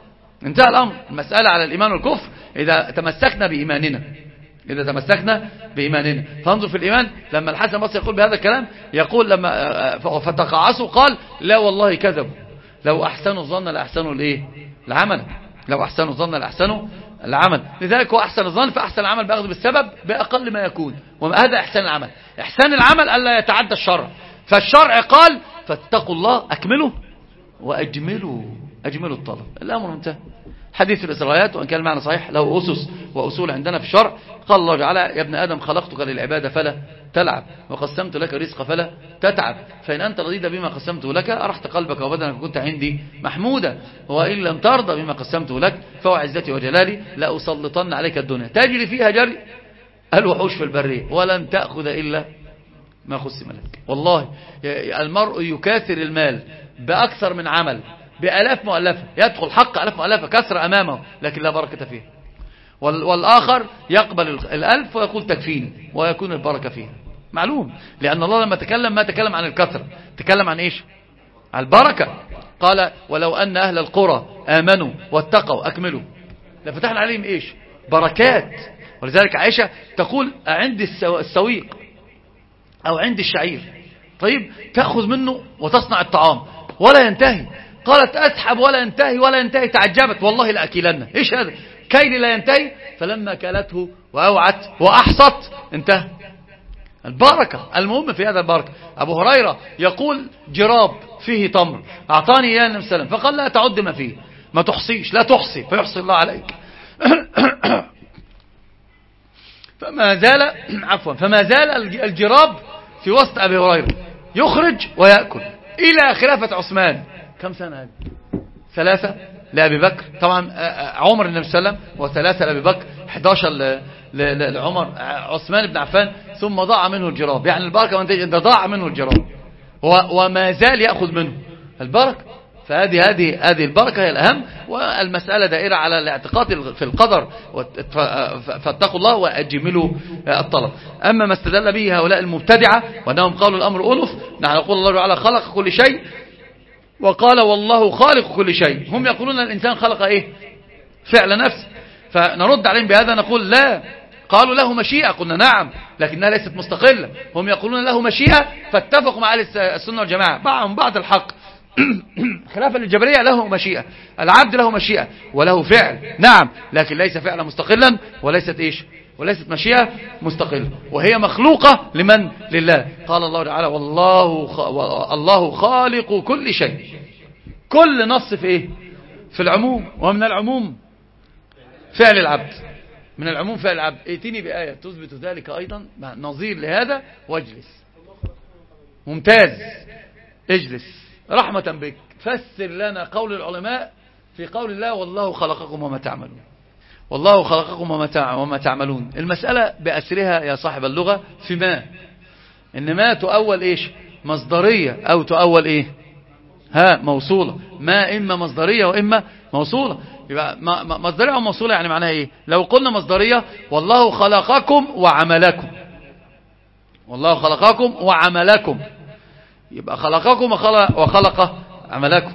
الأمر. المسألة على الإيمان والكفر إذا تمسكنا بإيماننا. فانظر في الإيمان لما الحسن البصري يقول بهذا الكلام، يقول لما فتقاعسوا قال لا والله كذبوا، لو أحسنوا الظن لأحسنوا العمل، لو أحسنوا الظن لأحسنوا العمل. لذلك هو أحسن الظن، فأحسن العمل بأخذ بالسبب بأقل ما يكون، وهذا إحسان العمل. إحسان العمل ألا يتعدى الشرع، فالشرع قال فاتقوا الله أكملوا وأجملوا، أجملوا الطلب. الأمر انتهى. حديث الإسرائيلات وإن كان المعنى صحيح له أسس وأصول عندنا في الشرع. قال الله تعالى يا ابن آدم خلقتك للعبادة فلا تلعب، وقسمت لك رزق فلا تتعب، فإن أنت رضيت بما قسمته لك أرحت قلبك وبدنك وكنت عندي محمودا، وإن لم ترضى بما قسمته لك فهو عزتي وجلالي لأسلطن عليك الدنيا تجري فيها جري الوحوش في البرية ولن تأخذ إلا ما قسم لك. والله المرء يكاثر المال بأكثر من عمل بألاف مؤلفة، يدخل حق ألاف مؤلفة كسر أمامه لكن لا بركة فيه، والآخر يقبل 1000 ويقول تكفيني ويكون البركة فيه. معلوم، لأن الله لما تكلم ما تكلم عن الكثرة، تكلم عن إيش؟ عن البركة. قال ولو أن أهل القرى آمنوا واتقوا أكملوا لفتحنا عليهم إيش؟ بركات. ولذلك عائشة تقول عندي السويق أو عندي الشعير، طيب تأخذ منه وتصنع الطعام ولا ينتهي. قالت أسحب ولا ينتهي ولا ينتهي، تعجبت والله لأكلن. إيش هذا؟ كيل لا ينتهي. فلما كالته وأوعت وأحصت انتهى. البركة، المهم في هذا البركة. أبو هريرة يقول جراب فيه تمر أعطاني إياه النبي صلى الله عليه وسلم، فقال لا تعد ما فيه، ما تحصيش، لا تحصي فيحصي الله عليك. فما زال الجراب في وسط أبي هريرة يخرج ويأكل إلى خلافة عثمان. كم سنة هذه؟ 3 لأبي بكر طبعا، عمر النبي صلى الله عليه وسلم، و3 لأبي بكر، 11 لعمر، عثمان بن عفان، ثم ضاع منه الجراب. يعني البركة ده ضاع منه الجراب وما زال يأخذ منه البركة. فهذه البركة هي الأهم، والمسألة دائرة على الاعتقاد في القدر، فاتقوا الله وأجملوا الطلب. أما ما استدل به هؤلاء المبتدعة وأنهم قالوا الأمر أنف، نحن نقول الله تعالى خلق كل شيء وقال والله خالق كل شيء. هم يقولون الإنسان خلق إيه؟ فعل نفسه. فنرد عليهم بهذا نقول لا. قالوا له مشيئة، قلنا نعم لكنها ليست مستقلة. هم يقولون له مشيئة فاتفقوا مع أهل السنة والجماعة معهم بعض الحق. خلافا للجبرية له مشيئة، العبد له مشيئة وله فعل، نعم، لكن ليس فعلا مستقلا وليست إيش؟ وليست مشيئة مستقلة، وهي مخلوقة لمن؟ لله. قال الله تعالى الله خالق كل شيء. كل نص في إيه؟ في العموم، ومن العموم فعل العبد، من العموم فعل العبد. ائتني بآية تثبت ذلك أيضا نظير لهذا واجلس. ممتاز، اجلس رحمة بك. فسر لنا قول العلماء في قول الله والله خلقكم وما تعملون. والله خلقكم وما تعملون. المسألة بأسرها يا صاحب اللغة في ما، إن ما تؤول إيش؟ مصدرية أو تؤول إيه؟ موصولة. ما إما مصدرية وإما موصولة. يبقى مصدرية أو موصولة يعني معناها إيه؟ لو قلنا مصدرية والله خلقكم وعملكم، والله خلقكم وعملكم، يبقى خلقكم وخلق عملكم،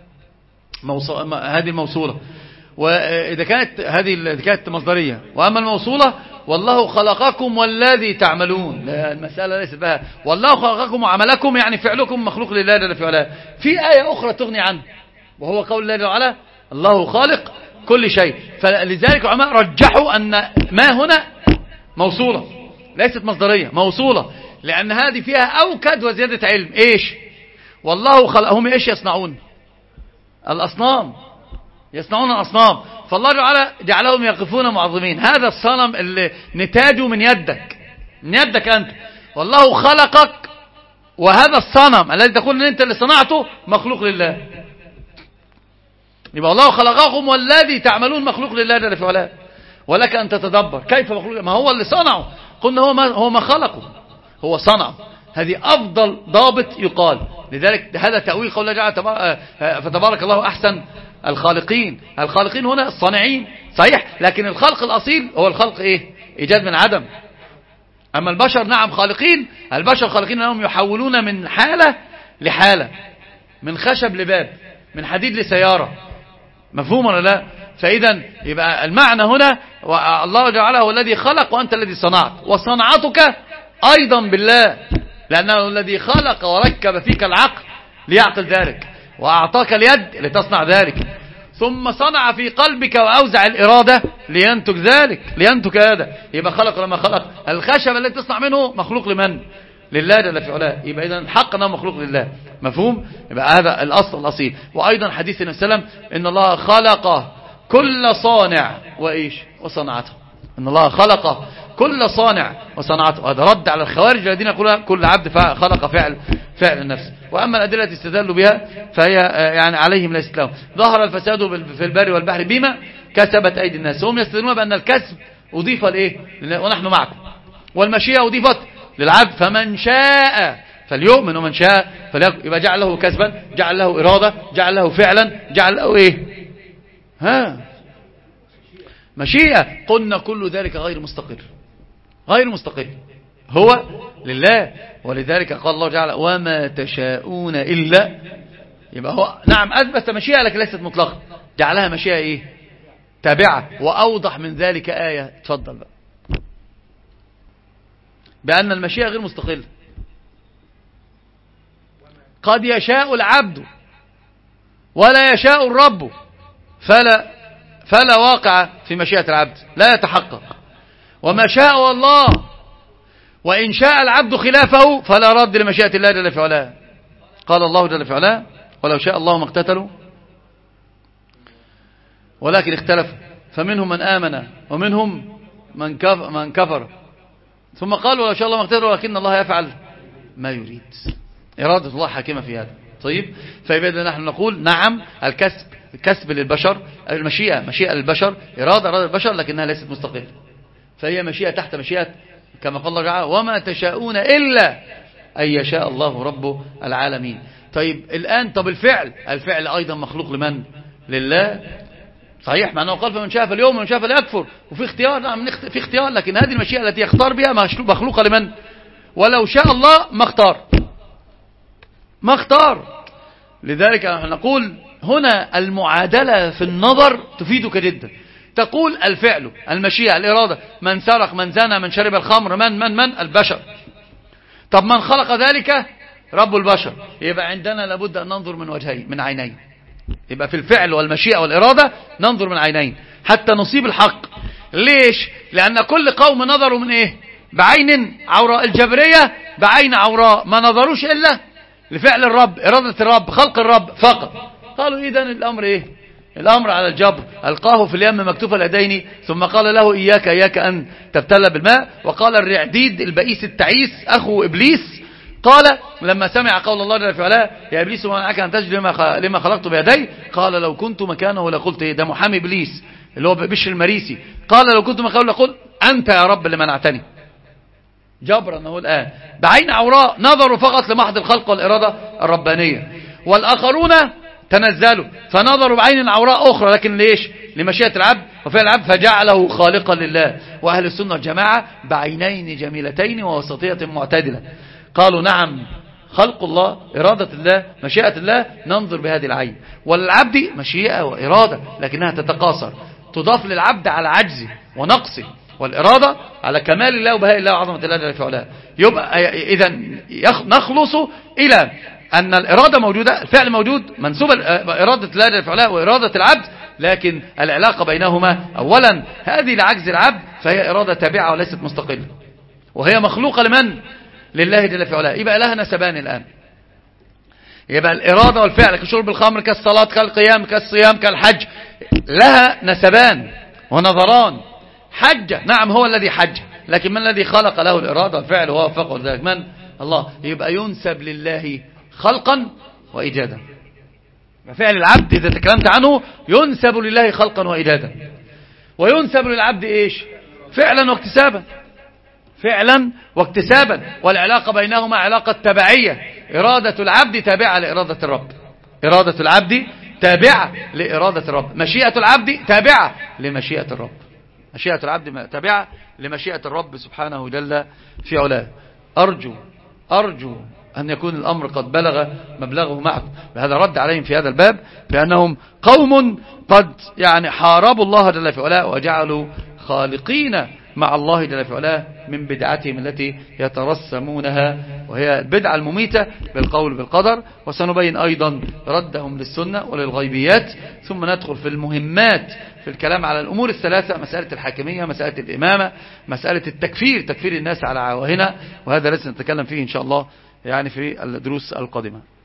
هذه الموصولة. وإذا كانت مصدرية. وأما الموصولة والله خلقكم والذي تعملون، لا المسألة ليست بها والله خلقكم وعملكم يعني فعلكم مخلوق لله لا فعله. في آية أخرى تغني عنه وهو قول الله تعالى الله خالق كل شيء. فلذلك العلماء رجحوا أن ما هنا موصولة ليست مصدرية، موصولة، لأن هذه فيها أوكد وزيادة علم. إيش؟ والله خلقهم إيش يصنعون؟ الأصنام، يصنعون الأصنام. فالله تعالى جعلهم يقفون معظمين. هذا الصنم اللي نتاجه من يدك، من يدك أنت، والله خلقك، وهذا الصنم الذي تقول أن أنت اللي صنعته مخلوق لله. يبقى الله خلقكم والذي تعملون مخلوق لله جل في علاه. ولك أن تتدبر كيف مخلوق؟ ما هو اللي صنعه، قلنا هو ما خلقه، هو صنعه. هذه أفضل ضابط يقال. لذلك هذا تأويل قول الله تعالى فتبارك الله أحسن الخالقين. الخالقين هنا الصانعين صحيح، لكن الخلق الأصيل هو الخلق إيه؟ إيجاد من عدم. أما البشر نعم خالقين، البشر خالقين أنهم يحولون من حالة لحالة، من خشب لباب، من حديد لسيارة. مفهوم ولا لا؟ فإذا يبقى المعنى هنا الله جعله هو الذي خلق وأنت الذي صنعت، وصنعتك أيضا بالله، لأنه الذي خلق وركب فيك العقل ليعقل ذلك، وأعطاك اليد لتصنع ذلك، ثم صنع في قلبك وأوزع الإرادة لينتج هذا. يبقى خلق لما خلق الخشب الذي تصنع منه مخلوق لمن؟ لله جل في علاه. يبقى إذن الحق أنه مخلوق لله، مفهوم؟ يبقى هذا الأصل الأصيل. وأيضا حديث النبي صلى الله عليه وسلم إن الله خلق كل صانع وصنعته. إن الله خلق كل صانع وصنعته. هذا رد على الخوارج الذين يقولون كل عبد خلق فعل النفس. وأما الأدلة التي استدلوا بها فهي يعني عليهم ليست لهم. ظهر الفساد في البر والبحر بما كسبت أيدي الناس. هم يستدلون بأن الكسب أضيف لإيه؟ ونحن معكم. والمشيئة أضيفت للعبد، فمن شاء فليؤمن ومن شاء فليكفر. يبقى جعل له كسبا، جعل له إرادة، جعل له فعلا، جعل له إيه؟ مشيئة. قلنا كل ذلك غير مستقل هو لله. ولذلك قال الله تعالى وما تشاءون إلا، يبقى هو نعم أثبت مشيئة لكن ليست مطلقة، جعلها مشيئة إيه؟ تابعة. وأوضح من ذلك آية، تفضل بقى، بأن المشيئة غير مستقلة. قد يشاء العبد ولا يشاء الرب، فلا واقع في مشيئة العبد، لا يتحقق. وما شاء الله وإن شاء العبد خلافه فلا رد لمشيئة الله جل في علاه. قال الله جل في علاه ولو شاء الله ما اقتتلوا ولكن اختلفوا فمنهم من آمن ومنهم من كفر، ثم قال ولو شاء الله ما اقتتلوا ولكن الله يفعل ما يريد. إرادة الله حاكمة في هذا. طيب، فيبقى نحن نقول نعم الكسب للبشر، مشيئة للبشر، إرادة البشر، لكنها ليست مستقلة، فهي مشيئة تحت مشيئة كما قال الله تعالى وما تشاءون إلا أن يشاء الله رب العالمين. طيب الآن الفعل أيضا مخلوق لمن؟ لله. صحيح، معناه قال فمن شاء فليؤمن ومن شاء فليكفر، وفي اختيار، نعم في اختيار، لكن هذه المشيئة التي يختار بها مخلوقة لمن؟ ولو شاء الله ما اختار. لذلك نقول هنا المعادلة في النظر تفيدك جدا. تقول الفعل، المشيئة، الإرادة، من سرق، من زنى، من شرب الخمر، من البشر. طب من خلق ذلك؟ رب البشر. يبقى عندنا لابد أن ننظر من عينين. يبقى في الفعل والمشيئة والإرادة ننظر من عينين حتى نصيب الحق. ليش؟ لأن كل قوم نظروا من إيه؟ بعين عوراء. الجبرية بعين عوراء، ما نظروش إلا لفعل الرب، إرادة الرب، خلق الرب فقط. قالوا إذن الأمر إيه؟ الأمر على الجبر. ألقاه في اليم مكتوف اليدين ثم قال له إياك أن تبتلى بالماء. وقال الرعديد البئيس التعيس أخو إبليس قال لما سمع قول الله جل وعلا يا إبليس ما منعك أن تسجد لما خلقت بيدي، قال لو كنت مكانه لقلت إيه؟ ده محامي إبليس اللي هو بشر المريسي. قال لو كنت مكانه لقلت أنت يا رب اللي منعتني. جبرا أنه الآن بعين عوراء نظروا فقط لمحض الخلق والإرادة الربانية، والآخرون تنزلوا فنظروا بعين عوراء أخرى، لكن ليش؟ لمشيئة العبد وفعل العبد، فجعله خالقا لله. وأهل السنة والجماعة بعينين جميلتين ووسطية معتدلة. قالوا نعم خلق الله، إرادة الله، مشيئة الله، ننظر بهذه العين. والعبد مشيئة وإرادة لكنها تتقاصر، تضاف للعبد على عجزه ونقصه، والإرادة على كمال الله وبهاء الله وعظمة الله جل في علاه. يبقى إذا نخلص إلى أن الإرادة موجودة، الفعل موجود، منسوب إرادة الله جل في علاه وإرادة العبد، لكن العلاقة بينهما أولا هذه لعجز العبد فهي إرادة تابعة وليست مستقلة، وهي مخلوقة لمن؟ لله جل في علاه. يبقى لها نسبان الآن. يبقى الإرادة والفعل كشرب الخمر كالصلاة كالقيام كالصيام كالحج لها نسبان ونظران. حج نعم هو الذي حج، لكن من الذي خلق له الإرادة والفعل هو فقط ذلك من؟ الله. يبقى ينسب لله خلقا وإيجادا. فعل العبد إذا تكلمت عنه ينسب لله خلقا وإيجادا، وينسب للعبد إيش؟ فعلا واكتسابا، والعلاقة بينهما علاقة تبعية. إرادة العبد تابعة لإرادة الرب، إرادة العبد تابعة لإرادة الرب، مشيئة العبد تابعة لمشيئة الرب، مشيئة العبد تابعة لمشيئة الرب سبحانه جل في علاه. أرجو أن يكون الأمر قد بلغ مبلغه معه. بهذا رد عليهم في هذا الباب بأنهم قوم قد يعني حاربوا الله جل في علاه وجعلوا خالقين مع الله جل في علاه من بدعتهم التي يترسمونها، وهي البدعة المميتة بالقول بالقدر. وسنبين أيضا ردهم للسنة وللغيبيات، ثم ندخل في المهمات في الكلام على الأمور الثلاثة: مسألة الحاكمية، مسألة الإمامة، مسألة التكفير، تكفير الناس على عواهنا. وهذا لسه نتكلم فيه إن شاء الله يعني في الدروس القادمة.